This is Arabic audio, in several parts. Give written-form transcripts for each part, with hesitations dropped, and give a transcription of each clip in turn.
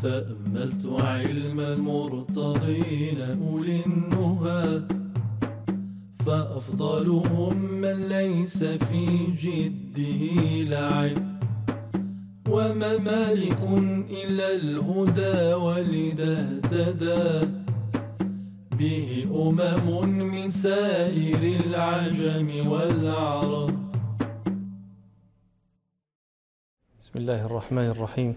تأملت علم المرتضين أولي النهى، فأفضلهم من ليس في جده لعب، وما مالك إلا الهدى ولذا اهتدى به من سائر العجم والعرب. بسم الله الرحمن الرحيم.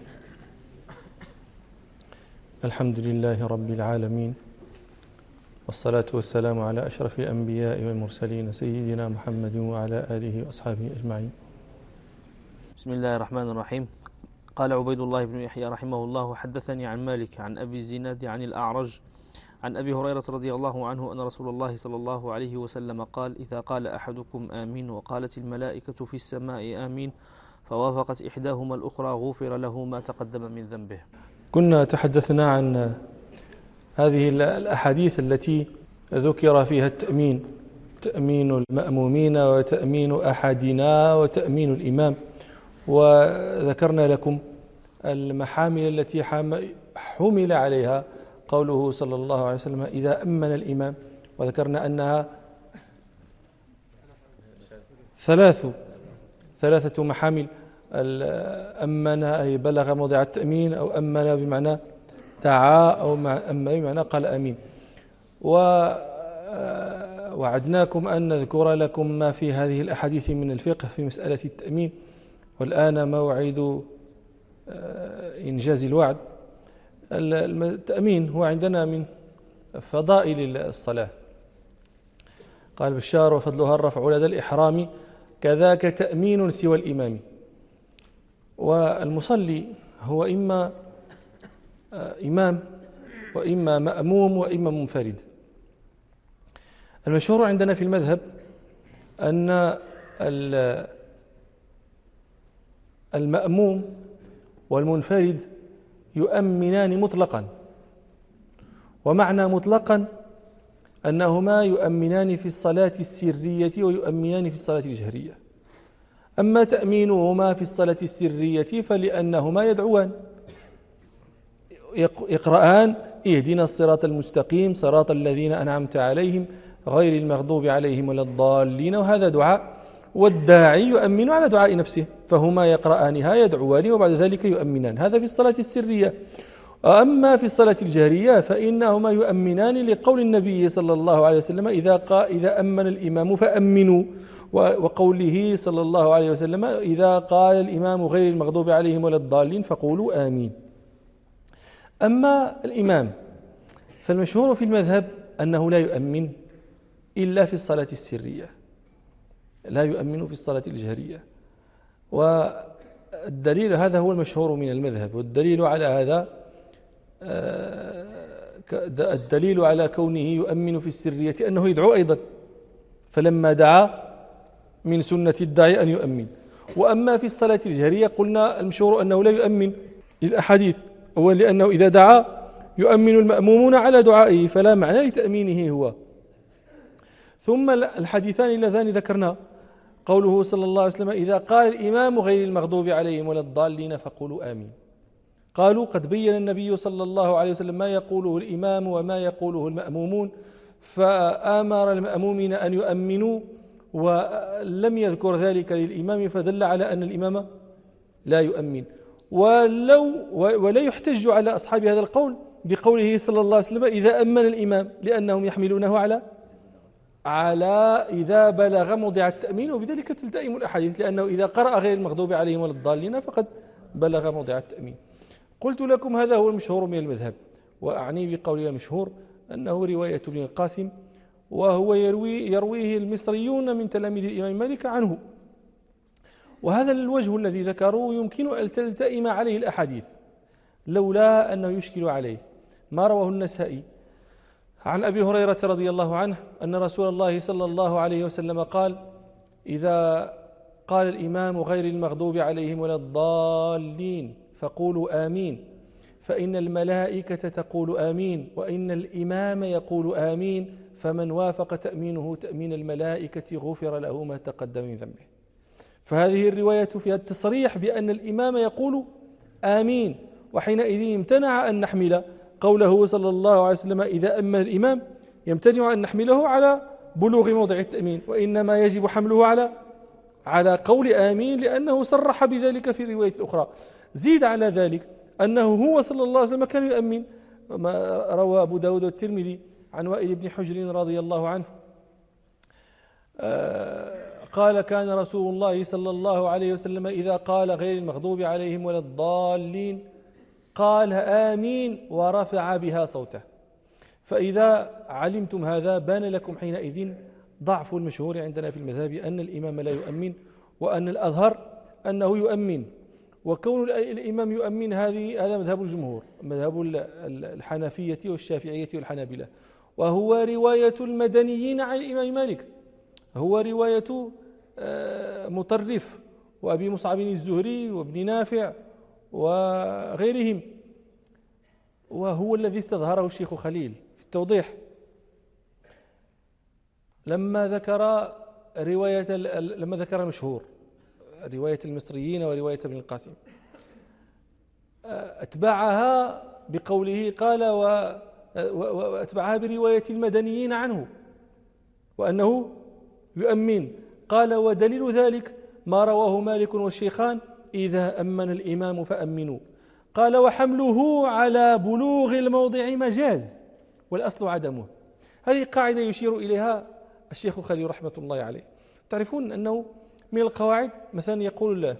الحمد لله رب العالمين، والصلاة والسلام على أشرف الأنبياء والمرسلين سيدنا محمد وعلى آله وأصحابه أجمعين. بسم الله الرحمن الرحيم. قال عبيد الله بن يحيى رحمه الله: حدثني عن مالك عن أبي الزناد عن الأعرج عن أبي هريرة رضي الله عنه أن رسول الله صلى الله عليه وسلم قال: إذا قال أحدكم آمين وقالت الملائكة في السماء آمين فوافقت إحداهما الأخرى غفر له ما تقدم من ذنبه. كنا تحدثنا عن هذه الأحاديث التي ذكر فيها التأمين، تأمين المأمومين وتأمين أحدنا وتأمين الإمام، وذكرنا لكم المحامل التي حمل عليها قوله صلى الله عليه وسلم إذا أمن الإمام، وذكرنا أنها ثلاثة محامل: أمن أي بلغ موضع التأمين، أو أمن بمعنى دعا، أو أمن بمعنى قال أمين. ووعدناكم أن نذكر لكم ما في هذه الأحاديث من الفقه في مسألة التأمين، والآن موعد إنجاز الوعد. التأمين هو عندنا من فضائل الصلاة. قال بشار: وفضلها الرفع لدى الإحرام كذاك تأمين سوى الإمام. والمصلي هو إما إمام وإما مأموم وإما منفرد. المشهور عندنا في المذهب أن المأموم والمنفرد يؤمنان مطلقا، ومعنى مطلقا أنهما يؤمنان في الصلاة السرية ويؤمنان في الصلاة الجهرية. أما تأمينهما في الصلاة السرية فلأنهما يدعوان يقرآن: اهدنا الصراط المستقيم صراط الذين أنعمت عليهم غير المغضوب عليهم ولا الضالين، وهذا دعاء، والداعي يؤمن على دعاء نفسه، فهما يقرآنها يدعوان وبعد ذلك يؤمنان. هذا في الصلاة السرية. أما في الصلاة الجهرية فإنهما يؤمنان لقول النبي صلى الله عليه وسلم إذا أمن الإمام فأمنوا، وقوله صلى الله عليه وسلم إذا قال الإمام غير المغضوب عليهم ولا الضالين فقولوا آمين. أما الإمام فالمشهور في المذهب أنه لا يؤمن إلا في الصلاة السرية، لا يؤمن في الصلاة الجهرية. والدليل هذا هو المشهور من المذهب، والدليل على هذا الدليل على كونه يؤمن في السرية أنه يدعو أيضا، فلما دعا من سنة الداعي أن يؤمن. وأما في الصلاة الجهرية قلنا المشهور أنه لا يؤمن للأحاديث، هو لأنه إذا دعا يؤمن المأمومون على دعائه، فلا معنى لتأمينه هو. ثم الحديثان اللذان ذكرنا قوله صلى الله عليه وسلم إذا قال الإمام غير المغضوب عليهم ولا الضالين فقولوا آمين. قالوا قد بين النبي صلى الله عليه وسلم ما يقوله الإمام وما يقوله المأمومون، فآمر المأمومين أن يؤمنوا ولم يذكر ذلك للإمام، فدل على أن الإمام لا يؤمن. ولا يحتج على أصحاب هذا القول بقوله صلى الله عليه وسلم إذا أمن الإمام، لأنهم يحملونه على إذا بلغ موضع التأمين، وبذلك تلتئم الأحاديث، لأنه إذا قرأ غير المغضوب عليهم ولا الضالين فقد بلغ موضع التأمين. قلت لكم هذا هو المشهور من المذهب، وأعني بقولي المشهور أنه رواية ابن القاسم، وهو يرويه المصريون من تلاميذ الإمام مالك عنه. وهذا الوجه الذي ذكروا يمكن أن تلتئم عليه الأحاديث، لولا أنه يشكل عليه ما رواه النسائي عن أبي هريرة رضي الله عنه أن رسول الله صلى الله عليه وسلم قال إذا قال الإمام غير المغضوب عليهم ولا الضالين فقولوا آمين، فإن الملائكة تقول آمين، وإن الإمام يقول آمين، فمن وافق تأمينه تأمين الملائكة غفر له ما تقدم من ذنبه. فهذه الرواية فيها التصريح بأن الإمام يقول آمين، وحينئذ امتنع أن نحمل قوله صلى الله عليه وسلم إذا أمن الإمام، يمتنع أن نحمله على بلوغ موضع التأمين، وإنما يجب حمله على قول آمين، لأنه صرح بذلك في الرواية الأخرى. زيد على ذلك أنه هو صلى الله عليه وسلم كان يؤمن، ما روى أبو داود والترمذي عن وائل بن حجر رضي الله عنه قال كان رسول الله صلى الله عليه وسلم إذا قال غير المغضوب عليهم ولا الضالين قال آمين ورفع بها صوته. فإذا علمتم هذا بان لكم حينئذ ضعف المشهور عندنا في المذهب أن الإمام لا يؤمن، وأن الأظهر أنه يؤمن. وكون الإمام يؤمن هذا مذهب الجمهور، مذهب الحنفية والشافعية والحنابلة، وهو رواية المدنيين عن الإمام مالك، هو رواية مطرف وأبي مصعب الزهري وابن نافع وغيرهم، وهو الذي استظهره الشيخ خليل في التوضيح لما ذكر المشهور رواية المصريين ورواية ابن القاسم، أتبعها بقوله قال وأتبعها برواية المدنيين عنه وأنه يؤمن. قال ودليل ذلك ما رواه مالك والشيخان إذا أمن الإمام فأمنوا. قال وحمله على بلوغ الموضع مجاز والأصل عدمه. هذه قاعدة يشير إليها الشيخ خليل رحمة الله عليه. تعرفون أنه من القواعد مثلا يقول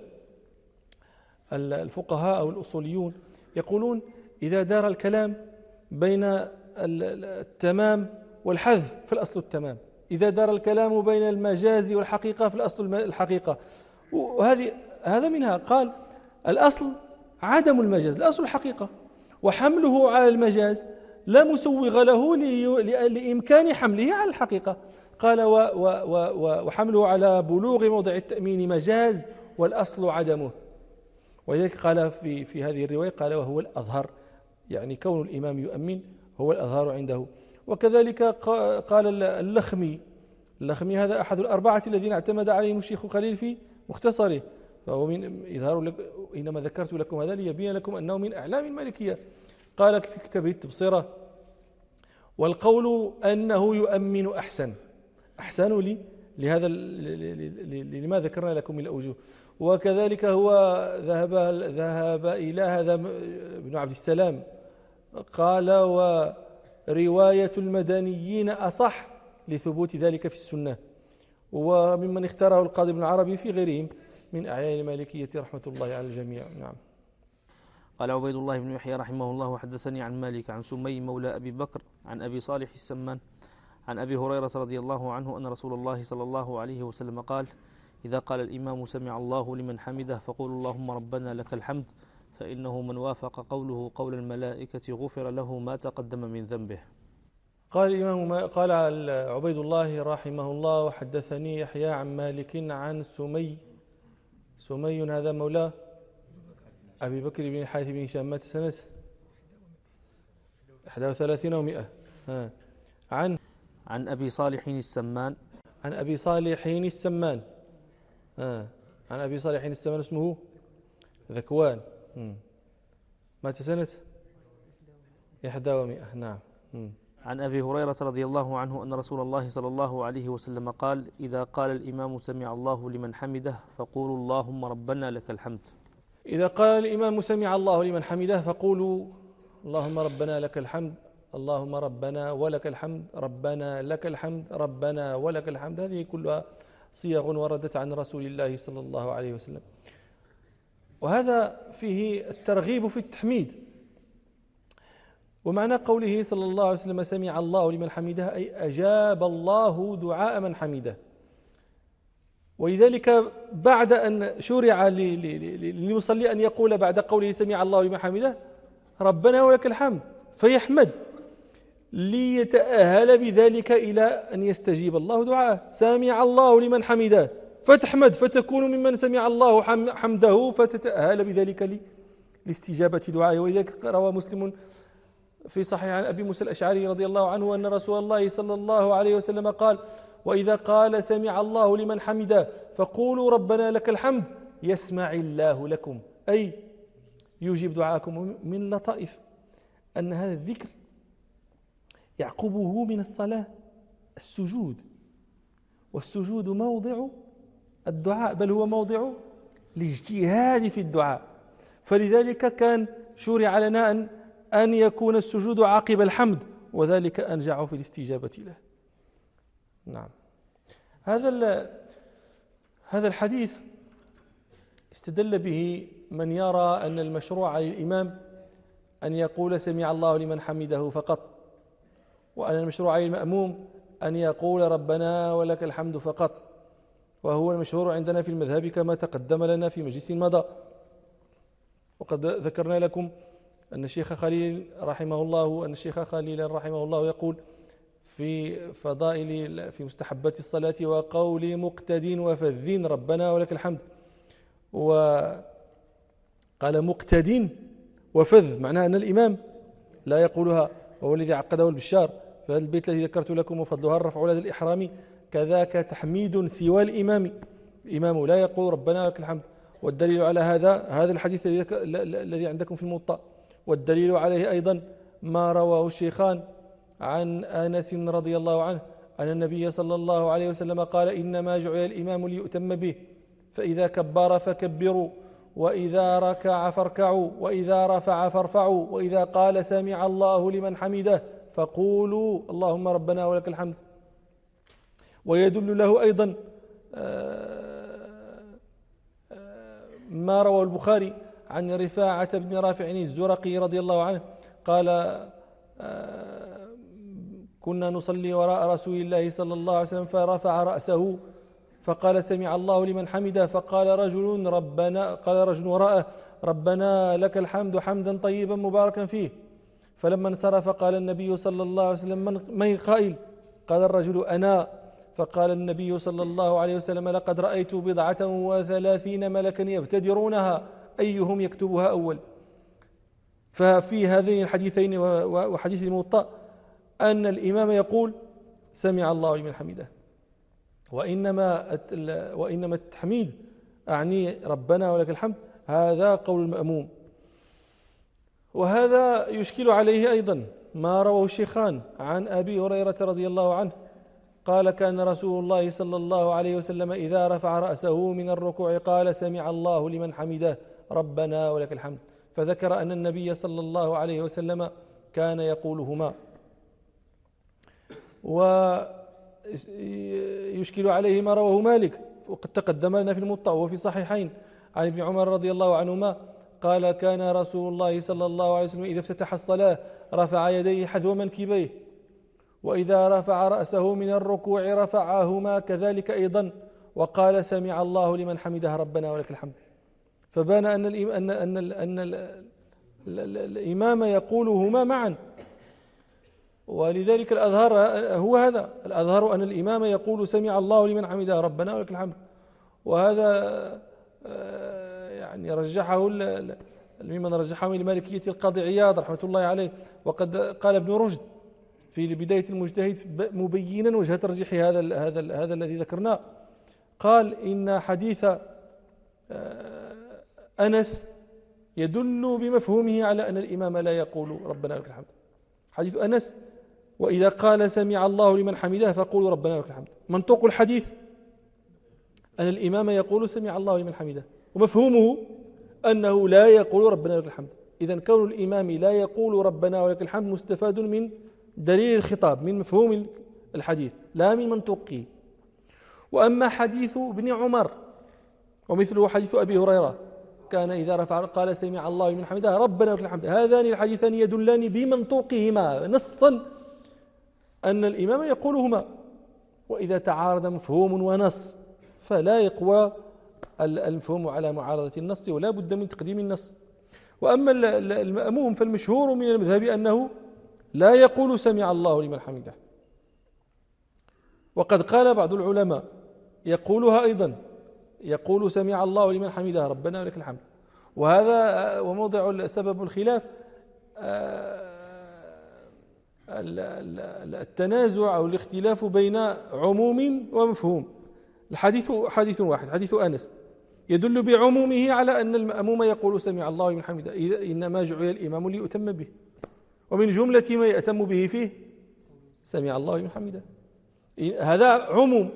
الفقهاء أو الأصوليون يقولون إذا دار الكلام بين التمام والحذف فالأصل التمام، إذا دار الكلام بين المجاز والحقيقة فالأصل الحقيقة. هذا منها قال الأصل عدم المجاز، الأصل الحقيقة، وحمله على المجاز لا مسوغ له لإمكان حمله على الحقيقة. قال وحمله على بلوغ موضع التأمين مجاز والأصل عدمه. ولذلك قال في هذه الرواية قال وهو الأظهر، يعني كون الإمام يؤمن هو الأظهر عنده. وكذلك قال اللخمي هذا أحد الأربعة الذين اعتمد عليهم الشيخ خليل في مختصره، فهو من إظهار لك إنما ذكرت لكم هذا ليبين لكم أنه من أعلام المالكية. قال في كتابه التبصرة والقول أنه يؤمن أحسن لهذا لما ذكرنا لكم من الأوجه. وكذلك هو ذهب إلى هذا ابن عبد السلام قال ورواية المدنيين أصح لثبوت ذلك في السنة، وممن اختاره القاضي ابن العربي في غيرهم من أعيان المالكية رحمة الله على الجميع. نعم. قال عبيد الله بن يحيى رحمه الله حدثني عن مالك عن سمي مولى أبي بكر عن أبي صالح السمان عن أبي هريرة رضي الله عنه أن رسول الله صلى الله عليه وسلم قال إذا قال الإمام سمع الله لمن حمده فقولوا اللهم ربنا لك الحمد، فإنه من وافق قوله قول الملائكة غفر له ما تقدم من ذنبه. قال الإمام قال عبيد الله رحمه الله وحدثني يحيى عن مالك عن سمي هذا مولاه أبي بكر بن الحارث بن هشام مات سنة 31 و100. عن أبي صالح السمان عن أبي صالح السمان عن أبي صالح السمان اسمه ذكوان مات سنة 100. نعم. عن أبي هريرة رضي الله عنه أن رسول الله صلى الله عليه وسلم قال إذا قال الإمام سمع الله لمن حمده فقولوا اللهم ربنا لك الحمد. إذا قال الإمام سمع الله لمن حمده فقولوا اللهم ربنا لك الحمد، اللهم ربنا ولك الحمد، ربنا لك الحمد، ربنا ولك الحمد. هذه كلها صيغ وردت عن رسول الله صلى الله عليه وسلم، وهذا فيه الترغيب في التحميد. ومعنى قوله صلى الله عليه وسلم سمع الله لمن حمده أي أجاب الله دعاء من حمده. ولذلك بعد أن شرع للمصلي أن يقول بعد قوله سمع الله لمن حمده ربنا ولك الحمد فيحمد ليتأهل بذلك إلى أن يستجيب الله دعاءه. سمع الله لمن حمده فتحمد فتكون ممن سمع الله حمده فتتأهل بذلك لاستجابة دعائه. ولذلك روى مسلم في صحيح عن أبي موسى الأشعري رضي الله عنه أن رسول الله صلى الله عليه وسلم قال وإذا قال سمع الله لمن حمده فقولوا ربنا لك الحمد يسمع الله لكم، أي يجيب دعاءكم من اللطائف أن هذا الذكر يعقبه من الصلاة السجود، والسجود موضع الدعاء، بل هو موضع الاجتهاد في الدعاء. فلذلك كان شرع لنا أن يكون السجود عقب الحمد، وذلك أنجع في الاستجابة له. نعم. هذا الحديث استدل به من يرى أن المشروع للإمام أن يقول سمع الله لمن حمده فقط، وأن المشروع للمأموم أن يقول ربنا ولك الحمد فقط، وهو المشهور عندنا في المذهب كما تقدم لنا في مجلس مضى. وقد ذكرنا لكم أن الشيخ خليل رحمه الله يقول في فضائل في مستحبات الصلاة: وقول مقتد وفذ ربنا ولك الحمد. وقال مقتد وفذ معناه أن الإمام لا يقولها، وهو الذي عقده البشار. فهذا البيت الذي ذكرت لكم وفضلها الرفع لدى الإحرام كذاك تحميد سوى الإمام، الإمام لا يقول ربنا ولك الحمد. والدليل على هذا الحديث الذي عندكم في الموطأ. والدليل عليه أيضا ما رواه الشيخان عن أنس رضي الله عنه أن النبي صلى الله عليه وسلم قال: إنما جعل الإمام ليؤتم به، فإذا كبر فكبروا، وإذا ركع فاركعوا، وإذا رفع فارفعوا، وإذا قال سمع الله لمن حمده فقولوا اللهم ربنا ولك الحمد. ويدل له أيضا ما رواه البخاري عن رفاعة بن رافع الزرقي رضي الله عنه قال: كنا نصلي وراء رسول الله صلى الله عليه وسلم فرفع رأسه فقال سمع الله لمن حمده، فقال رجل وراءه: ربنا لك الحمد حمدا طيبا مباركا فيه. فلما انصرف قال النبي صلى الله عليه وسلم: من قائل؟ قال الرجل: أنا. فقال النبي صلى الله عليه وسلم: لقد رأيت 37 ملكا يبتدرونها أيهم يكتبها أول. ففي هذين الحديثين وحديث الموطأ أن الإمام يقول سمع الله لمن حمده، وإنما التحميد أعني ربنا ولك الحمد، هذا قول المأموم. وهذا يشكل عليه أيضا ما رواه الشيخان عن أبي هريرة رضي الله عنه قال: كان رسول الله صلى الله عليه وسلم إذا رفع رأسه من الركوع قال سمع الله لمن حمده ربنا ولك الحمد. فذكر أن النبي صلى الله عليه وسلم كان يقولهما. ويشكل عليه ما رواه مالك وقد تقدم لنا في الموطأ وفي الصحيحين عن ابن عمر رضي الله عنهما قال: كان رسول الله صلى الله عليه وسلم إذا افتتح الصلاة رفع يديه حذو منكبيه، وإذا رفع رأسه من الركوع رفعهما كذلك أيضا، وقال سمع الله لمن حمده ربنا ولك الحمد. فبان أن الإمام يقولهما معا، ولذلك الأظهر هو هذا، الأظهر أن الإمام يقول سمع الله لمن حمده ربنا ولك الحمد. وهذا يعني رجحه ممن رجحه من المالكية القاضي عياض رحمة الله عليه. وقد قال ابن رشد في بداية المجتهد مبينا وجه ترجيح هذا الذي ذكرناه، قال: إن حديث أنس يدل بمفهومه على أن الإمام لا يقول ربنا لك الحمد. حديث أنس: وإذا قال سمع الله لمن حمده فقولوا ربنا لك الحمد. منطوق الحديث أن الإمام يقول سمع الله لمن حمده، ومفهومه أنه لا يقول ربنا لك الحمد. إذن كون الإمام لا يقول ربنا ولك الحمد مستفاد من دليل الخطاب، من مفهوم الحديث لا من منطوقه. وأما حديث ابن عمر ومثله حديث أبي هريرة كان إذا رفع قال سمع الله لمن حمده ربنا ولك الحمد، هذان الحديثان يدلان بمنطوقهما نصا أن الإمام يقولهما. وإذا تعارض مفهوم ونص فلا يقوى المفهوم على معارضة النص، ولا بد من تقديم النص. وأما المأموم فالمشهور من المذهب أنه لا يقول سمع الله لمن حمده، وقد قال بعض العلماء يقولها أيضا، يقول سمع الله لمن حمده ربنا ولك الحمد. وهذا وموضع سبب الخلاف التنازع أو الاختلاف بين عموم ومفهوم. الحديث حديث واحد، حديث أنس: يدل بعمومه على أن المأموم يقول سمع الله لمن حمده، إنما جعل الإمام ليؤتم به، ومن جملة ما يأتم به فيه سمع الله لمن حمده. هذا عموم.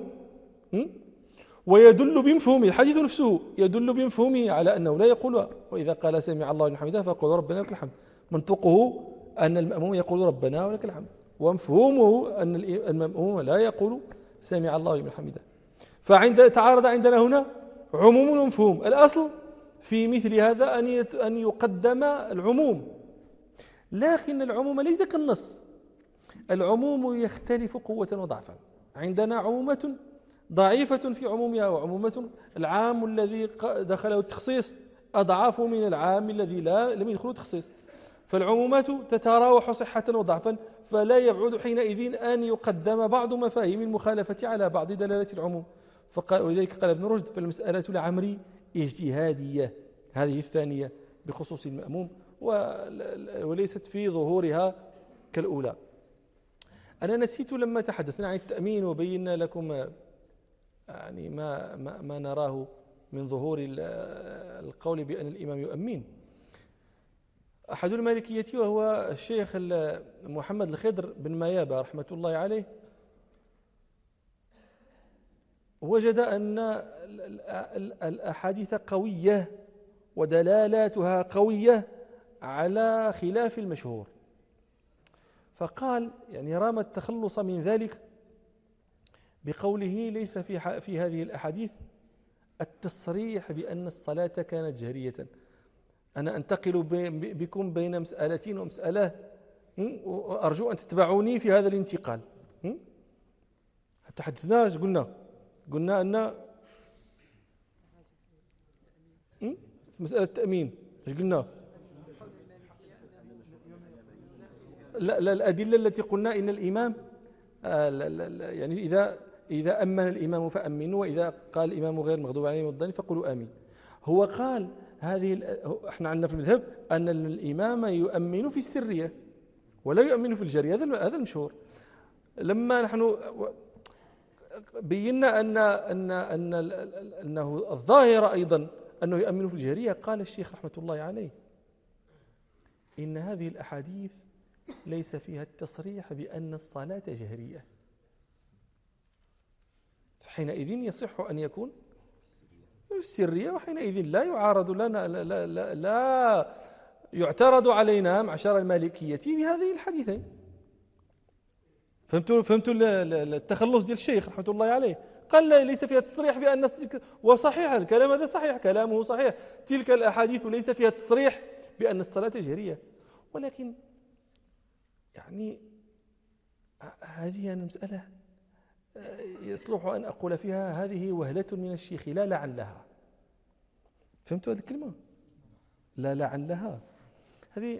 ويدل بمفهومه، الحديث نفسه يدل بمفهومه على أنه لا يقولها، وإذا قال سمع الله لمن حمده فقل ربنا لك الحمد. منطقه أن المأموم يقول ربنا ولك الحمد، ومفهومه أن المأموم لا يقول سمع الله لمن حمده. فعند تعارض عندنا هنا عموم ومفهوم. الأصل في مثل هذا أن يقدم العموم، لكن العموم ليس كالنص. العموم يختلف قوة وضعفا. عندنا عمومة ضعيفة في عمومها، وعمومة العام الذي دخله التخصيص أضعاف من العام الذي لم يدخله التخصيص. فالعمومات تتراوح صحة وضعفا، فلا يبعد حينئذ أن يقدم بعض مفاهيم المخالفة على بعض دلالة العموم. ولذلك قال ابن رشد: فالمسألة العمري اجتهادية، هذه الثانية بخصوص المأموم، وليست في ظهورها كالأولى. أنا نسيت لما تحدثنا عن التأمين وبينا لكم يعني ما نراه من ظهور القول بأن الإمام يؤمن. أحد المالكية وهو الشيخ محمد الخضر بن ميابة رحمة الله عليه وجد أن الأحاديث قوية ودلالاتها قوية على خلاف المشهور، فقال يعني رام التخلص من ذلك بقوله: ليس في هذه الأحاديث التصريح بأن الصلاة كانت جهرية. أنا أنتقل بكم بين مسألتين ومسألة، وأرجو أن تتبعوني في هذا الانتقال. تحدثنا قلنا أن في مسألة التأمين قلنا لا الأدلة التي قلنا إن الإمام يعني إذا أمن الإمام فأمنوا، وإذا قال الإمام غير المغضوب عليهم ولا الضالين فقولوا آمين. هو قال احنا عندنا في المذهب أن الإمام يؤمن في السرية ولا يؤمن في الجهرية، هذا المشهور. لما نحن بينا أنه الظاهر أيضا أنه يؤمن في الجهرية، قال الشيخ رحمة الله عليه: إن هذه الأحاديث ليس فيها التصريح بأن الصلاة جهرية، حينئذ يصح أن يكون السرية، وحينئذ لا يعارض لنا لا يعترض علينا معشر المالكية بهذه الحديثين. فهمتوا التخلص ديال الشيخ رحمة الله عليه؟ قال ليس فيها تصريح بأن، وصحيح الكلام هذا صحيح، كلامه صحيح، تلك الأحاديث ليس فيها تصريح بأن الصلاة جهرية، ولكن يعني هذه المسألة يصلح أن أقول فيها هذه وهلة من الشيخ لا لعلها. فهمتوا هذه الكلمة؟ لا لعلها. هذه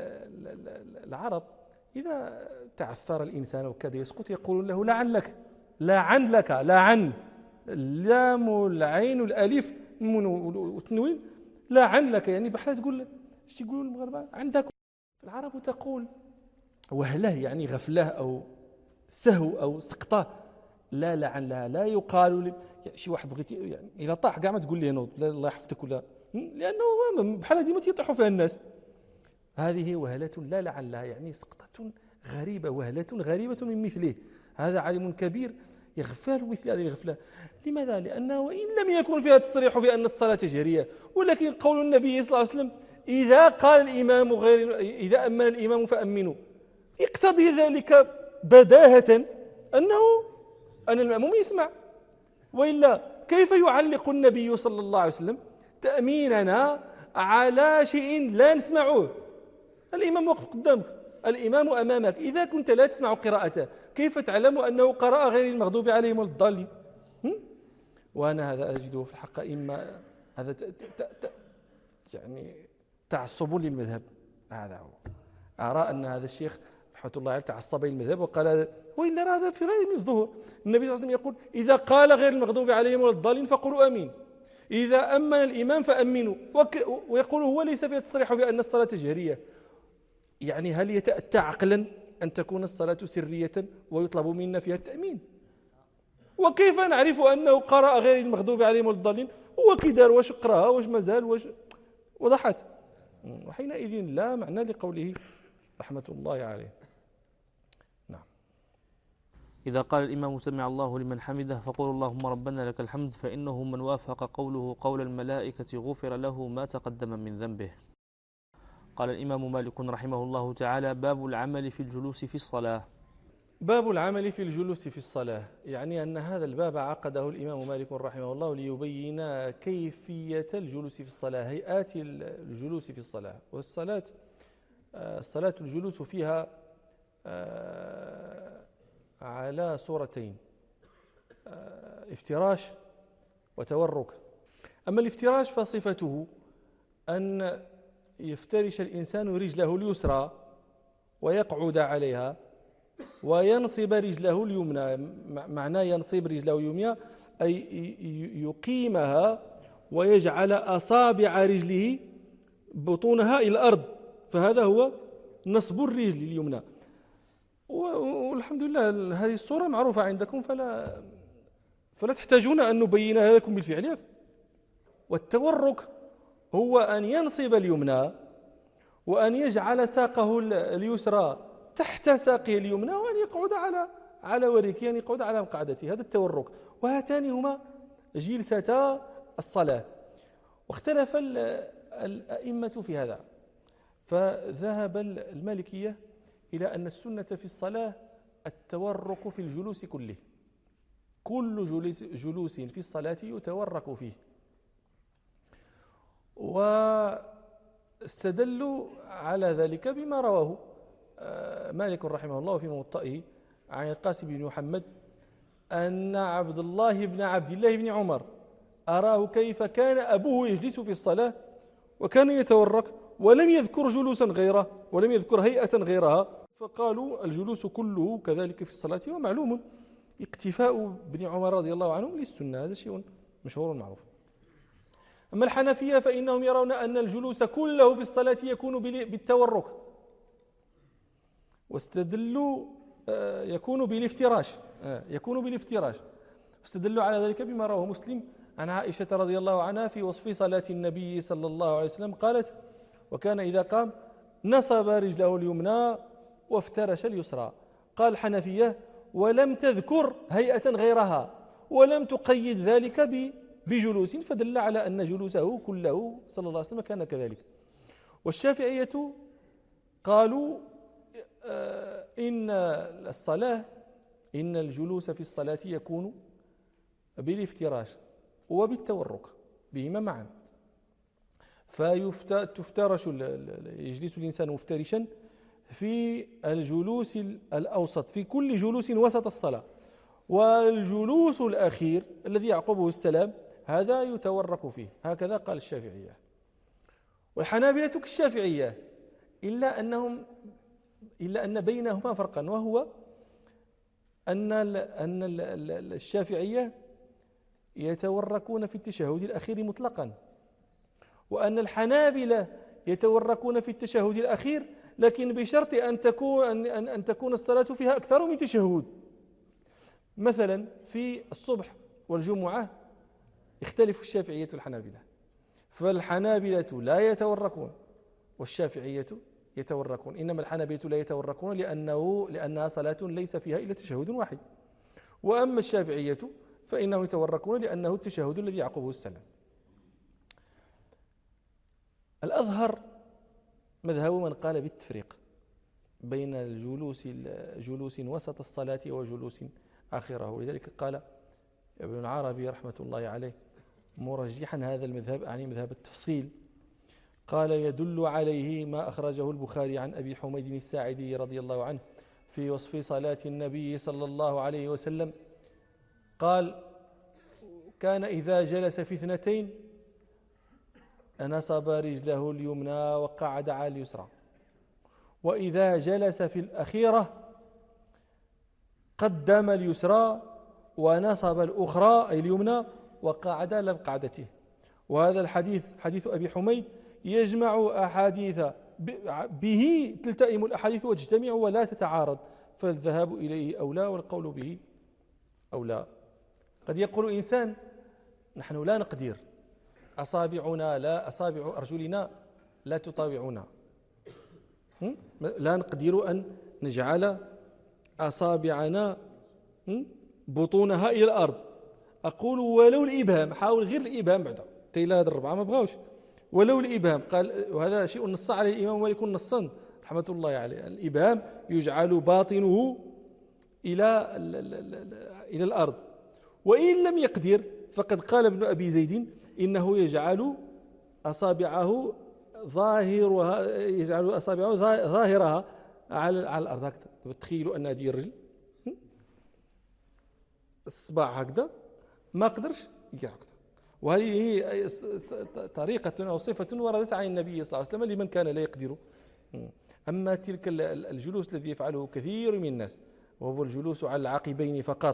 العرب إذا تعثر الإنسان وكاد يسقط يقولون له لعلك، لا عن لك، لا عن، اللام والعين والألف والتنوين، لا عن لك، يعني بحال تقول ايش يقولوا المغاربة عندك. العرب تقول وهله يعني غفله أو سهو أو سقطة، لا لعلها. لا يقال يعني شي واحد بغيتي يعني إذا طاح كاع ما تقول لي نوض لا الله يحفظك ولا، لأنه بحال ديما تيطيحوا فيها الناس. هذه وهلة لا لعلها يعني سقطة غريبة، وهلة غريبة من مثله. هذا عالم كبير يغفل مثل هذه الغفلة. لماذا؟ لأنه وإن لم يكن فيها تصريح بأن الصلاة جهرية، ولكن قول النبي صلى الله عليه وسلم: إذا قال الإمام إذا أمن الإمام فأمنوا، يقتضي ذلك بداهة أن المأموم يسمع، وإلا كيف يعلق النبي صلى الله عليه وسلم تأميننا على شيء لا نسمعه؟ الإمام واقف قدامك، الإمام أمامك، إذا كنت لا تسمع قراءته كيف تعلم أنه قرأ غير المغضوب عليهم ولا الضالين؟ وأنا هذا أجده في الحق إما هذا يعني تعصب للمذهب. هذا هو، أرى أن هذا الشيخ رحمة الله عليه تعصب للمذهب وقال وإلا هذا في غير من الظهور. النبي صلى الله عليه وسلم يقول: إذا قال غير المغضوب عليهم ولا الضالين فقولوا آمين، إذا أمن الإمام فأمنوا. ويقول هو ليس فيها تصريح بأن الصلاة جهرية. يعني هل يتأتى عقلا أن تكون الصلاة سرية ويطلب منا فيها التأمين؟ وكيف نعرف أنه قرأ غير المغضوب عليهم والضالين؟ هو كي دار، واش قراها، واش مازال، واش وضحت. وحينئذ لا معنى لقوله رحمة الله عليه. نعم. إذا قال الإمام سمع الله لمن حمده فقول اللهم ربنا لك الحمد، فإنه من وافق قوله قول الملائكة غفر له ما تقدم من ذنبه. قال الإمام مالك رحمه الله تعالى: باب العمل في الجلوس في الصلاة. باب العمل في الجلوس في الصلاة، يعني أن هذا الباب عقده الإمام مالك رحمه الله ليبين كيفية الجلوس في الصلاة، هيئات الجلوس في الصلاة. والصلاة الصلاة الجلوس فيها على صورتين: افتراش وتورك. أما الافتراش فصفته أن يفترش الإنسان رجله اليسرى ويقعد عليها وينصب رجله اليمنى. معنى ينصب رجله اليمنى أي يقيمها ويجعل أصابع رجله بطونها إلى الأرض، فهذا هو نصب الرجل اليمنى. والحمد لله هذه الصورة معروفة عندكم، فلا تحتاجون أن نبينها لكم بالفعل. والتورك هو أن ينصب اليمنى وأن يجعل ساقه اليسرى تحت ساقه اليمنى وأن يقعد على وركه، يعني يقعد على مقعدته. هذا التورك. وهاتان هما جلستا الصلاة. واختلف الأئمة في هذا، فذهب المالكية إلى أن السنة في الصلاة التورك في الجلوس كله، كل جلوس في الصلاة يتورك فيه. واستدلوا على ذلك بما رواه مالك رحمه الله في موطئه عن القاسم بن محمد أن عبد الله بن عمر أراه كيف كان أبوه يجلس في الصلاة وكان يتورك ولم يذكر جلوسا غيره ولم يذكر هيئة غيرها، فقالوا الجلوس كله كذلك في الصلاة. ومعلوم اقتفاء ابن عمر رضي الله عنه للسنة، هذا شيء مشهور معروف. أما الحنفية فإنهم يرون أن الجلوس كله في الصلاة يكون بالتورك، واستدلوا يكون بالافتراش. استدلوا على ذلك بما رواه مسلم عن عائشة رضي الله عنها في وصف صلاة النبي صلى الله عليه وسلم، قالت: وكان إذا قام نصب رجله اليمنى وافترش اليسرى. قال الحنفية: ولم تذكر هيئة غيرها ولم تقيد ذلك بجلوس، فدل على أن جلوسه كله صلى الله عليه وسلم كان كذلك. والشافعية قالوا إن الجلوس في الصلاة يكون بالافتراش وبالتورك بهما معا، فيفترش يجلس الإنسان مفترشا في الجلوس الأوسط، في كل جلوس وسط الصلاة، والجلوس الأخير الذي يعقبه السلام هذا يتورك فيه. هكذا قال الشافعية. والحنابلة كالشافعية إلا أن بينهما فرقا، وهو أن الشافعية يتوركون في التشهد الأخير مطلقا، وأن الحنابلة يتوركون في التشهد الأخير لكن بشرط أن تكون الصلاة فيها أكثر من تشهد. مثلا في الصبح والجمعة يختلف الشافعية والحنابلة، فالحنابلة لا يتوركون والشافعية يتوركون. إنما الحنابلة لا يتوركون لأنها صلاة ليس فيها إلا تشهد واحد، وأما الشافعية فإنهم يتوركون لأنه التشهد الذي يعقبه السلام. الأظهر مذهب من قال بالتفريق بين جلوس وسط الصلاة وجلوس آخره، ولذلك قال ابن العربي رحمة الله عليه مرجحا هذا المذهب، يعني مذهب التفصيل، قال: يدل عليه ما أخرجه البخاري عن أبي حميد الساعدي رضي الله عنه في وصف صلاة النبي صلى الله عليه وسلم، قال: كان إذا جلس في اثنتين نصب رجله اليمنى وقعد على اليسرى، وإذا جلس في الأخيرة قدم اليسرى ونصب الأخرى أي اليمنى وقعد على مقعدته. وهذا الحديث حديث أبي حميد يجمع أحاديث به تلتئم الأحاديث وتجتمع ولا تتعارض، فالذهاب إليه أولى والقول به أولى. قد يقول إنسان نحن لا نقدر، أصابع أرجلنا لا تطاوعنا، لا نقدر أن نجعل أصابعنا بطونها إلى الأرض. أقول ولو الإبهام، حاول غير الإبهام بعد تيلا هذا الربعة ما بغاوش، ولو الإبهام. قال وهذا شيء نص عليه الإمام مالك نصا رحمة الله عليه، الإبهام يجعل باطنه إلى الأرض. وإن لم يقدر فقد قال ابن أبي زيد إنه يجعل أصابعه ظاهرها على الأرض هكذا. تخيلوا أن هذه الرجل الصباع هكذا ما قدرش يدير هكذا. وهذه هي طريقة أو صفة وردت عن النبي صلى الله عليه وسلم لمن كان لا يقدر. أما تلك الجلوس الذي يفعله كثير من الناس وهو الجلوس على العقبين فقط،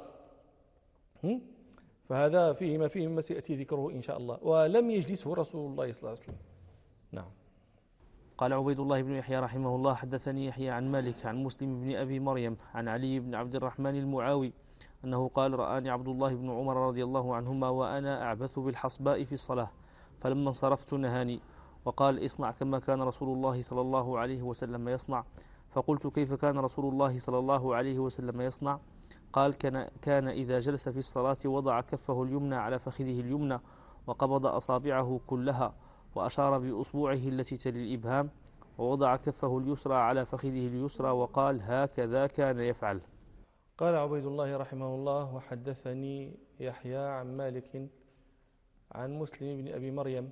فهذا فيه ما سيأتي ذكره إن شاء الله، ولم يجلسه رسول الله صلى الله عليه وسلم. نعم. قال عبيد الله بن يحيى رحمه الله حدثني يحيى عن مالك عن مسلم بن أبي مريم عن علي بن عبد الرحمن المعاوي أنه قال رآني عبد الله بن عمر رضي الله عنهما وأنا أعبث بالحصباء في الصلاة، فلما انصرفت نهاني وقال اصنع كما كان رسول الله صلى الله عليه وسلم يصنع. فقلت كيف كان رسول الله صلى الله عليه وسلم يصنع؟ قال كان إذا جلس في الصلاة وضع كفه اليمنى على فخذه اليمنى وقبض أصابعه كلها وأشار بأصبعه التي تلي الإبهام ووضع كفه اليسرى على فخذه اليسرى وقال هكذا كان يفعل. قال عبيد الله رحمه الله وحدثني يحيى عن مالك عن مسلم بن أبي مريم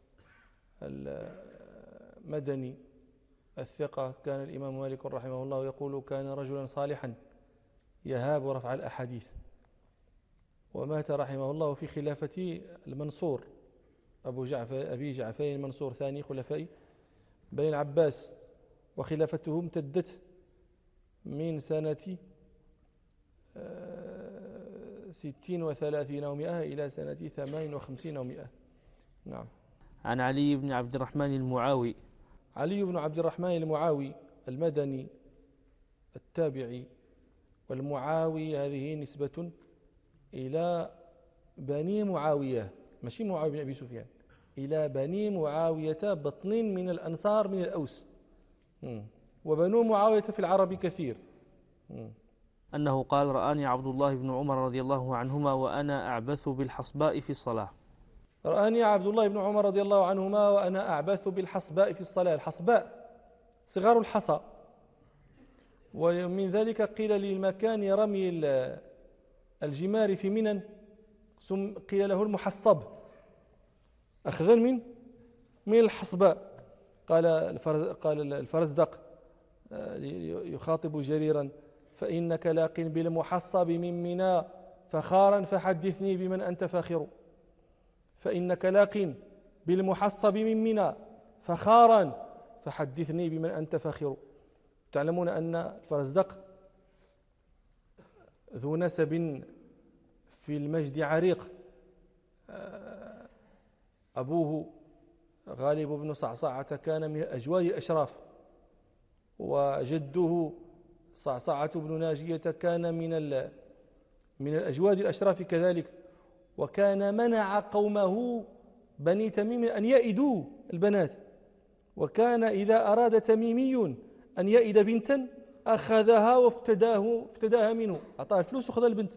المدني الثقة. كان الإمام مالك رحمه الله يقول كان رجلا صالحا يهاب رفع الأحاديث، ومات رحمه الله في خلافة المنصور أبي جعفر المنصور ثاني خلفاء بني العباس، وخلافته امتدت من سنة 36 و100 إلى سنة 58 و100. نعم. عن علي بن عبد الرحمن المعاوي. علي بن عبد الرحمن المعاوي المدني التابعي، والمعاوي هذه نسبة إلى بني معاوية، ماشي معاوية بن أبي سفيان، إلى بني معاوية بطن من الأنصار من الأوس، وبنو معاوية في العرب كثير. أنه قال رآني عبد الله بن عمر رضي الله عنهما وأنا أعبث بالحصباء في الصلاة. رآني عبد الله بن عمر رضي الله عنهما وأنا أعبث بالحصباء في الصلاة. الحصباء صغار الحصى، ومن ذلك قيل للمكان رمي الجمار في منى قيل له المحصب أخذا من الحصباء. قال الفرزدق يخاطب جريرا فإنك لاق بالمحصب من منى فخارا فحدثني بمن أنت فاخر. فإنك لاق بالمحصب من منى فخارا فحدثني بمن أنت فاخر. تعلمون أن الفرزدق ذو نسب في المجد عريق، أبوه غالب بن صعصعة كان من الأجواد الأشراف، وجده صعصعة بن ناجية كان من الأجواد الأشراف كذلك، وكان منع قومه بني تميم أن يئدوا البنات، وكان إذا أراد تميمي أن يئد بنتا أخذها وافتداها منه، أعطاها الفلوس وخذ البنت.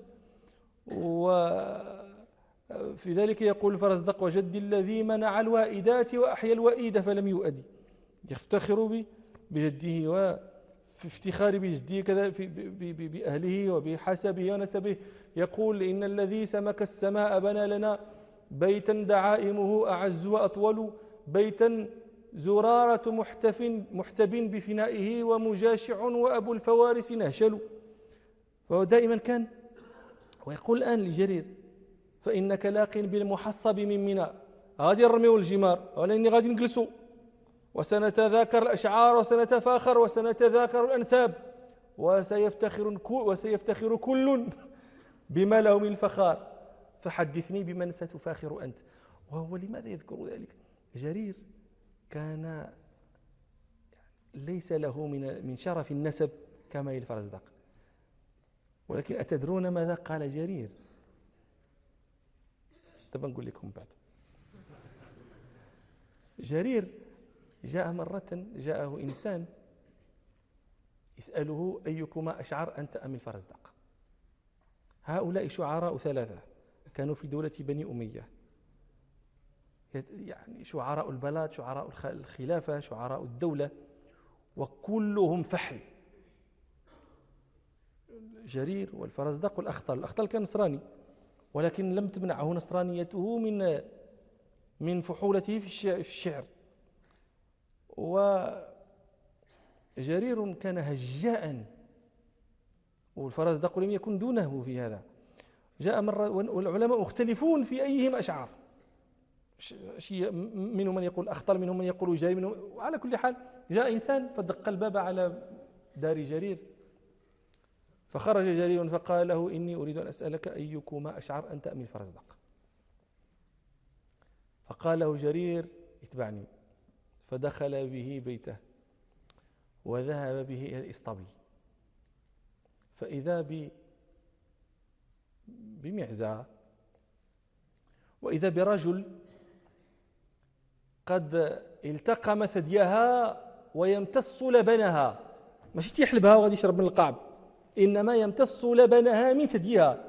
وفي ذلك يقول الفرزدق وجد الذي منع الوائدات وأحيا الوئيد فلم يؤدي، يفتخر بجده وفي افتخار بجده كذا بأهله وبحسبه ونسبه. يقول إن الذي سمك السماء بنى لنا بيتا دعائمه أعز وأطول، بيتا زرارة محتب بفنائه ومجاشع وأبو الفوارس نهشل. فهو دائما كان، ويقول الآن لجرير فإنك لاق بالمحصب من منى، غادي نرميو الجمار ولاني غادي نجلسوا وسنتذاكر الأشعار وسنتفاخر وسنتذاكر الأنساب وسيفتخر كل بما له من الفخار، فحدثني بمن ستفاخر أنت. وهو لماذا يذكر ذلك؟ جرير كان ليس له من شرف النسب كما الفرزدق، ولكن أتدرون ماذا قال جرير؟ دابا نقول لكم بعد. جرير جاءه إنسان يسأله أيكما أشعر أنت أم الفرزدق. هؤلاء شعراء ثلاثة كانوا في دولة بني أمية، يعني شعراء البلد، شعراء الخلافة، شعراء الدولة، وكلهم فحل. جرير والفرزدق والأخطل. الأخطل كان نصراني ولكن لم تمنعه نصرانيته من فحولته في الشعر. وجرير كان هجاء والفرزدق لم يكن دونه في هذا. جاء مرة والعلماء مختلفون في أيهم أشعر، منهم من يقول أخطل، منهم من يقول جرير، منهم. على كل حال جاء إنسان فدق الباب على دار جرير، فخرج جرير فقال له إني أريد أن أسألك أيكما أشعر أنت أم الفرزدق. فقال له جرير اتبعني، فدخل به بيته وذهب به إلى الإسطبل، فإذا بمعزة، وإذا برجل قد التقم ثديها ويمتص لبنها، ماشي تيحلبها وغادي يشرب من القعب، إنما يمتص لبنها من ثديها.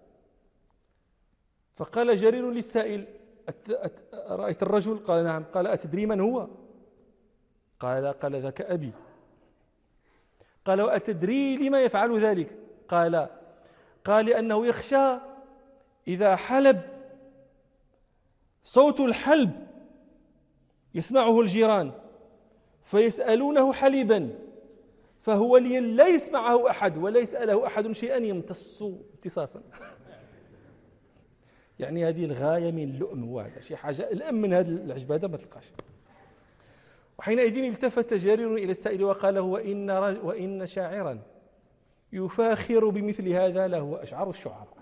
فقال جرير للسائل رأيت الرجل؟ قال نعم. قال أتدري من هو؟ قال ذاك أبي. قال وأتدري لما يفعل ذلك؟ قال لأنه يخشى إذا حلب صوت الحلب يسمعه الجيران فيسألونه حليبا، فهو لا يسمعه أحد ولا يسأله أحد شيئا يمتص امتصاصا. يعني هذه الغاية من اللؤم، وهذا شيء حاجة الأم من هذا العجب هذا ما تلقاش. وحينئذ التفت جرير إلى السائل وقال وإن شاعرا يفاخر بمثل هذا له أشعر الشعراء.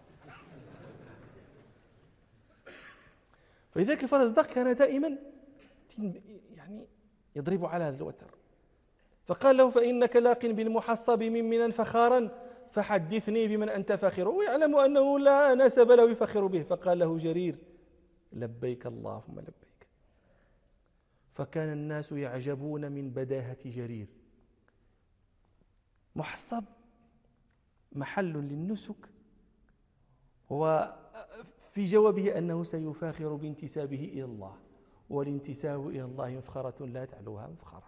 فلذلك الفرزدق كان دائما يعني يضرب على هذا الوتر. فقال له فإنك لاق بالمحصب ممن فخارا فحدثني بمن أنت فاخر، ويعلم أنه لا نسب له يفخر به. فقال له جرير لبيك اللهم لبيك. فكان الناس يعجبون من بداهة جرير. محصب محل للنسك، وفي جوابه أنه سيفاخر بانتسابه إلى الله، والانتساب إلى الله مفخرة لا تعلوها مفخرة.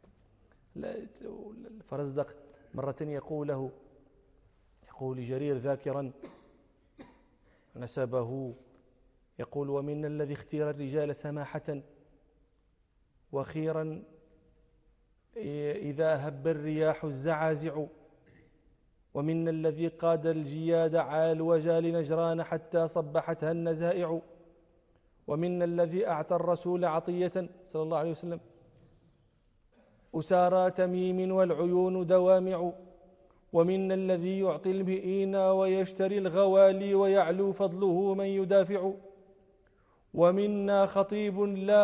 الفرزدق مرة يقول لجرير ذاكرا نسبه، يقول ومن الذي اختير الرجال سماحة وخيرا إذا هب الرياح الزعازع، ومن الذي قاد الجياد عال وجال نجران حتى صبحتها النزائع، ومن الذي أعطى الرسول عطية صلى الله عليه وسلم أسارى تميم والعيون دوامع، ومن الذي يعطي المئين ويشتري الغوالي ويعلو فضله من يدافع، ومنا خطيب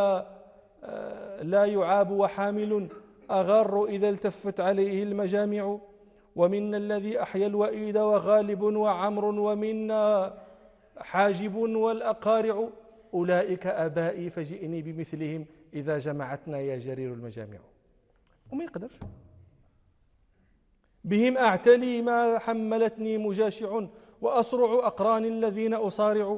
لا يعاب وحامل أغر إذا التفت عليه المجامع، ومنا الذي أحيا الوئيد وغالب وعمر، ومنا حاجب والأقارع، أولئك أبائي فجئني بمثلهم إذا جمعتنا يا جرير المجامع. وما يقدرش بهم أعتلي ما حملتني مجاشع، وأسرع أقران الذين أصارع،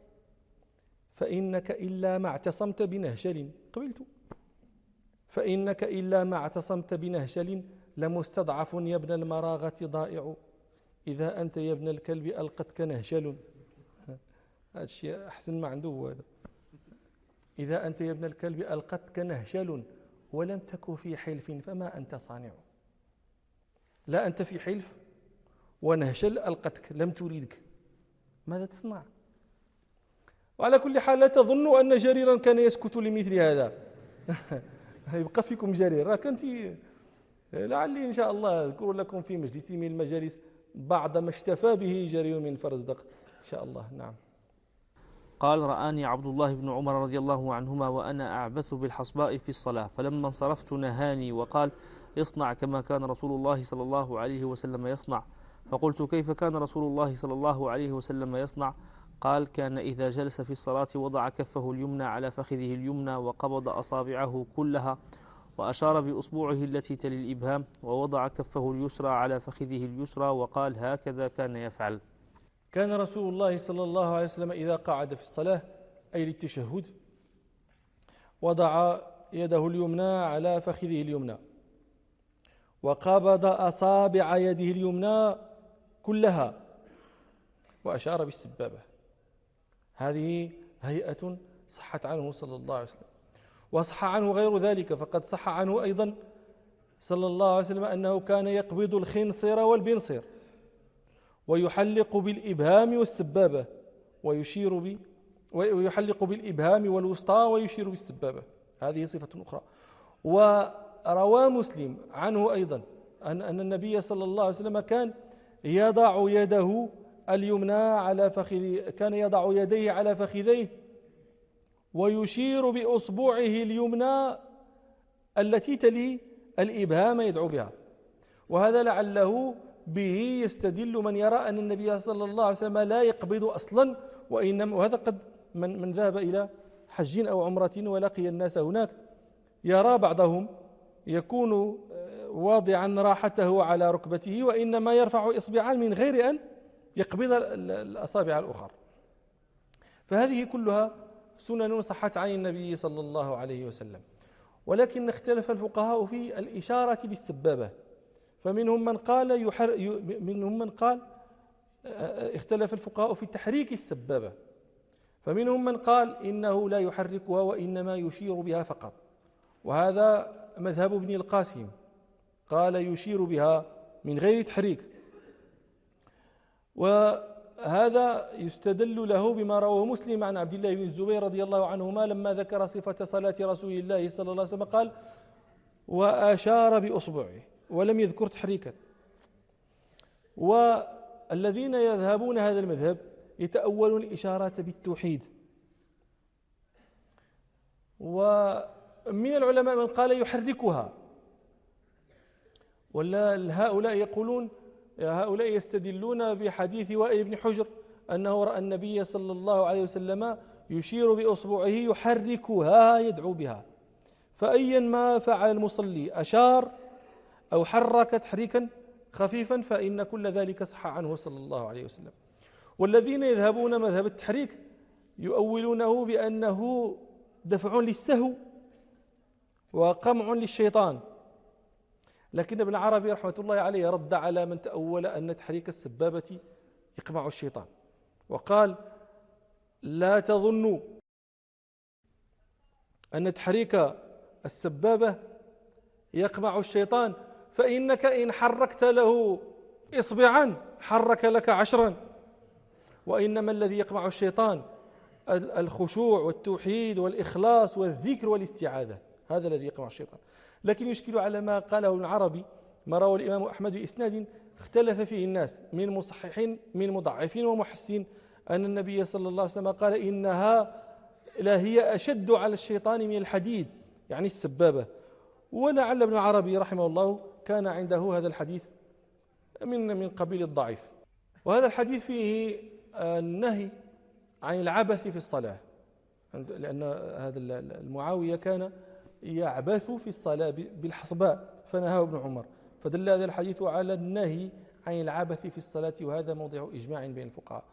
فإنك إلا ما اعتصمت بنهشل قبلت، فإنك إلا ما اعتصمت بنهشل لمستضعف يا ابن المراغة ضائع، إذا أنت يا ابن الكلب ألقتك نهشل. هذا الشيء أحسن ما عنده هذا. إذا أنت يا ابن الكلب ألقتك نهشل ولم تك في حلف فما أنت صانع. لا أنت في حلف ونهشل ألقتك لم تريدك، ماذا تصنع؟ وعلى كل حال لا تظن أن جريرا كان يسكت لمثل هذا. يبقى فيكم جرير، راك أنت لعلي إن شاء الله أذكر لكم في مجلس من المجالس بعض ما اشتفى به جرير من فرزدق إن شاء الله. نعم. قال رآني عبد الله بن عمر رضي الله عنهما وأنا أعبث بالحصباء في الصلاة، فلما انصرفت نهاني وقال اصنع كما كان رسول الله صلى الله عليه وسلم يصنع. فقلت كيف كان رسول الله صلى الله عليه وسلم يصنع؟ قال كان إذا جلس في الصلاة وضع كفه اليمنى على فخذه اليمنى وقبض أصابعه كلها وأشار بأصبعه التي تلي الإبهام ووضع كفه اليسرى على فخذه اليسرى وقال هكذا كان يفعل. كان رسول الله صلى الله عليه وسلم إذا قعد في الصلاة أي للتشهد وضع يده اليمنى على فخذه اليمنى وقبض أصابع يده اليمنى كلها وأشار بالسبابة. هذه هيئة صحت عنه صلى الله عليه وسلم. وصح عنه غير ذلك، فقد صح عنه أيضا صلى الله عليه وسلم أنه كان يقبض الخنصر والبنصر ويحلق بالإبهام والسبابة ويحلق بالإبهام والوسطى ويشير بالسبابة. هذه صفة أخرى. وروى مسلم عنه أيضا أن النبي صلى الله عليه وسلم كان يضع يده اليمنى على فخذه، كان يضع يديه على فخذيه ويشير بأصبعه اليمنى التي تلي الإبهام يدعو بها. وهذا لعله به يستدل من يرى أن النبي صلى الله عليه وسلم لا يقبض أصلا، وهذا قد من ذهب إلى حج أو عمرة ولقي الناس هناك يرى بعضهم يكون واضعا راحته على ركبته وإنما يرفع إصبعا من غير أن يقبض الأصابع الأخرى. فهذه كلها سنن صحت عن النبي صلى الله عليه وسلم. ولكن اختلف الفقهاء في الإشارة بالسبابة، فمنهم من قال اختلف الفقهاء في تحريك السبابة، فمنهم من قال إنه لا يحركها وإنما يشير بها فقط، وهذا مذهب ابن القاسم، قال يشير بها من غير تحريك. وهذا يستدل له بما رواه مسلم عن عبد الله بن الزبير رضي الله عنهما لما ذكر صفة صلاة رسول الله صلى الله عليه وسلم قال وأشار بأصبعه ولم يذكر تحريكا. والذين يذهبون هذا المذهب يتأولون الإشارة بالتوحيد، ومن العلماء من قال يحركها، ولا هؤلاء يقولون هؤلاء يستدلون بحديث وائل بن حجر أنه رأى النبي صلى الله عليه وسلم يشير بأصبعه يحركها يدعو بها. فأيا ما فعل المصلي أشار أو حرك تحريكا خفيفا فإن كل ذلك صح عنه صلى الله عليه وسلم. والذين يذهبون مذهب التحريك يؤولونه بأنه دفع للسهو وقمع للشيطان، لكن ابن عربي رحمة الله عليه رد على من تأول أن تحريك السبابة يقمع الشيطان، وقال لا تظنوا أن تحريك السبابة يقمع الشيطان، فإنك إن حركت له إصبعا حرك لك 10، وإنما الذي يقمع الشيطان الخشوع والتوحيد والإخلاص والذكر والاستعاذة، هذا الذي يقمع الشيطان. لكن يشكل على ما قاله ابن عربي ما روى الإمام أحمد بإسناد اختلف فيه الناس من مصححين من مضعفين ومحسين أن النبي صلى الله عليه وسلم قال إنها لا هي أشد على الشيطان من الحديد، يعني السبابة. ولعل ابن عربي رحمه الله كان عنده هذا الحديث من قبيل الضعيف. وهذا الحديث فيه النهي عن العبث في الصلاة، لأن هذا المعاوية كان يعبث في الصلاة بالحصباء فنهاه ابن عمر، فدل هذا الحديث على النهي عن العبث في الصلاة، وهذا موضع إجماع بين الفقهاء.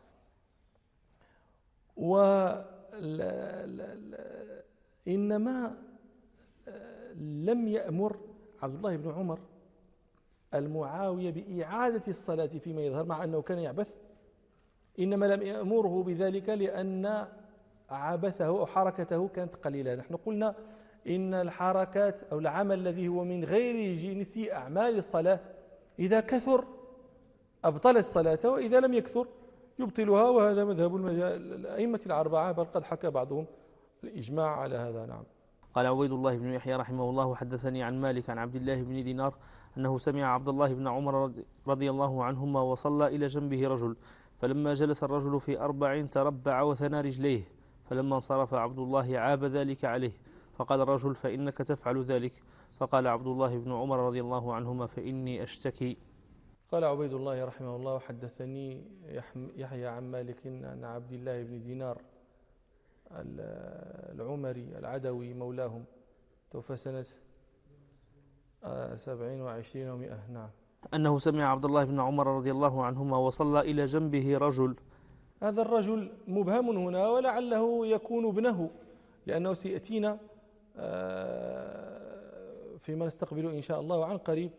إنما لم يأمر عبد الله بن عمر المعاوية بإعادة الصلاة فيما يظهر مع أنه كان يعبث، إنما لم يأمره بذلك لأن عبثه أو حركته كانت قليلة. نحن قلنا إن الحركات أو العمل الذي هو من غير جنس أعمال الصلاة إذا كثر أبطل الصلاة، وإذا لم يكثر يبطلها، وهذا مذهب الأئمة الأربعة، بل قد حكى بعضهم الإجماع على هذا. نعم. قال عبيد الله بن يحيى رحمه الله حدثني عن مالك عن عبد الله بن دينار أنه سمع عبد الله بن عمر رضي الله عنهما وصلى إلى جنبه رجل، فلما جلس الرجل في 4 تربع وثنى رجليه، فلما انصرف عبد الله عاب ذلك عليه، فقال الرجل فإنك تفعل ذلك، فقال عبد الله بن عمر رضي الله عنهما فإني أشتكي. قال عبيد الله رحمه الله: حدثني يحيى عن مالك عن عبد الله بن دينار العمري العدوي مولاهم، توفى سنة 27 و100. نعم. أنه سمع عبد الله بن عمر رضي الله عنهما وصلى إلى جنبه رجل. هذا الرجل مبهم هنا، ولعله يكون ابنه، لأنه سيأتينا فيما نستقبل إن شاء الله عن قريب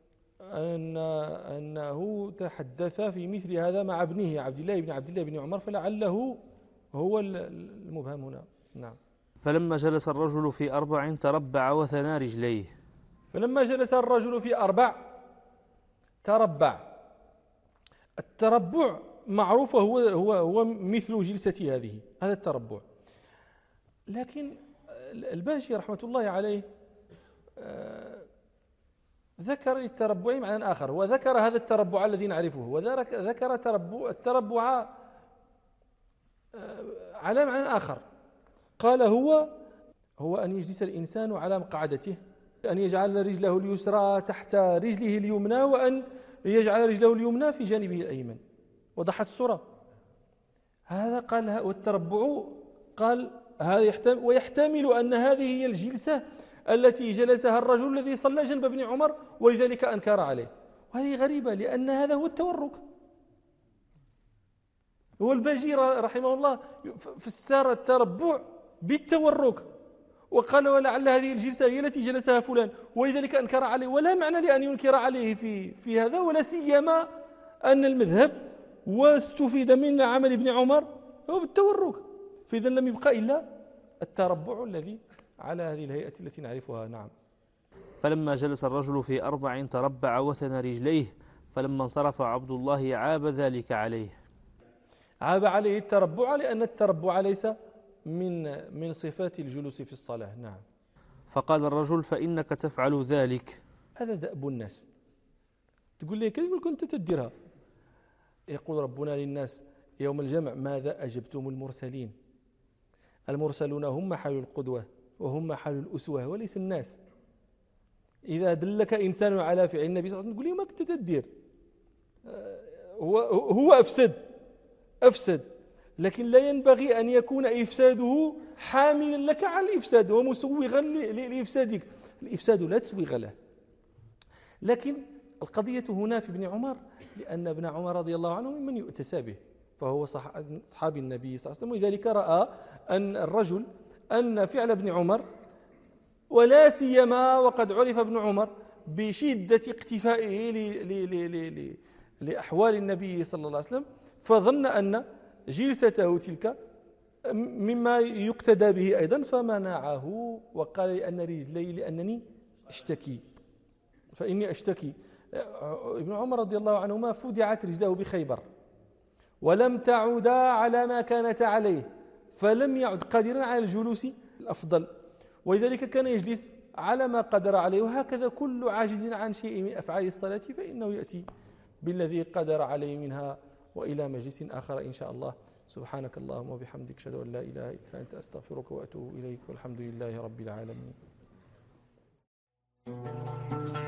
أنه تحدث في مثل هذا مع ابنه عبد الله بن عمر، فلعله هو المبهم هنا. نعم. فلما جلس الرجل في 4 تربع وثنى رجليه. فلما جلس الرجل في 4 تربع. التربع معروف هو مثل جلسة هذه، هذا التربع. لكن الباشي رحمة الله عليه ذكر للتربع معنى آخر، وذكر هذا التربع الذي نعرفه، وذكر التربع على معنى آخر. قال هو أن يجلس الإنسان على مقعدته، أن يجعل رجله اليسرى تحت رجله اليمنى، وأن يجعل رجله اليمنى في جانبه الأيمن. وضحت الصورة. هذا قال، والتربع قال هذا ويحتمل أن هذه هي الجلسة التي جلسها الرجل الذي صلى جنب ابن عمر، ولذلك أنكر عليه. وهذه غريبة، لأن هذا هو التورك. هو الباجي رحمه الله فسر التربع بالتورك، وقال ولعل هذه الجلسة هي التي جلسها فلان، ولذلك أنكر عليه. ولا معنى لأن ينكر عليه في هذا، ولا سيما أن المذهب واستفيد من عمل ابن عمر هو بالتورك، فإذا لم يبقى إلا التربع الذي على هذه الهيئة التي نعرفها. نعم. فلما جلس الرجل في 4 تربع وثنى رجليه، فلما انصرف عبد الله عاب ذلك عليه. عاب عليه التربع، لأن التربع ليس من صفات الجلوس في الصلاة. نعم. فقال الرجل: فإنك تفعل ذلك. هذا دأب الناس. تقول لي كيف كنت تديرها؟ يقول ربنا للناس يوم الجمع: ماذا أجبتم المرسلين؟ المرسلون هم محل القدوة وهم محل الأسوة وليس الناس. إذا دلك إنسان على فعل النبي صلى الله عليه وسلم تقول لي ما كنت تدير. هو أفسد، لكن لا ينبغي أن يكون إفساده حاملا لك على الإفساد ومسوغا لإفسادك. الإفساد لا تسوغ له. لكن القضية هنا في ابن عمر، لأن ابن عمر رضي الله عنه ممن يؤتسى به، فهو صحابي النبي صلى الله عليه وسلم، ولذلك رأى أن فعل ابن عمر، ولا سيما وقد عرف ابن عمر بشدة اقتفائه لأحوال النبي صلى الله عليه وسلم، فظن أن جلسته تلك مما يقتدى به أيضا، فمنعه وقال: لأن رجلي لأنني أشتكي، فإني أشتكي. ابن عمر رضي الله عنهما فدعت رجله بخيبر ولم تعودا على ما كانت عليه، فلم يعد قادرا على الجلوس الأفضل، ولذلك كان يجلس على ما قدر عليه. وهكذا كل عاجز عن شيء من أفعال الصلاة فإنه يأتي بالذي قدر عليه منها. وإلى مجلس آخر إن شاء الله. سبحانك اللهم وبحمدك، أشهد أن لا إله إلا أنت، أستغفرك وأتوب إليك، والحمد لله رب العالمين.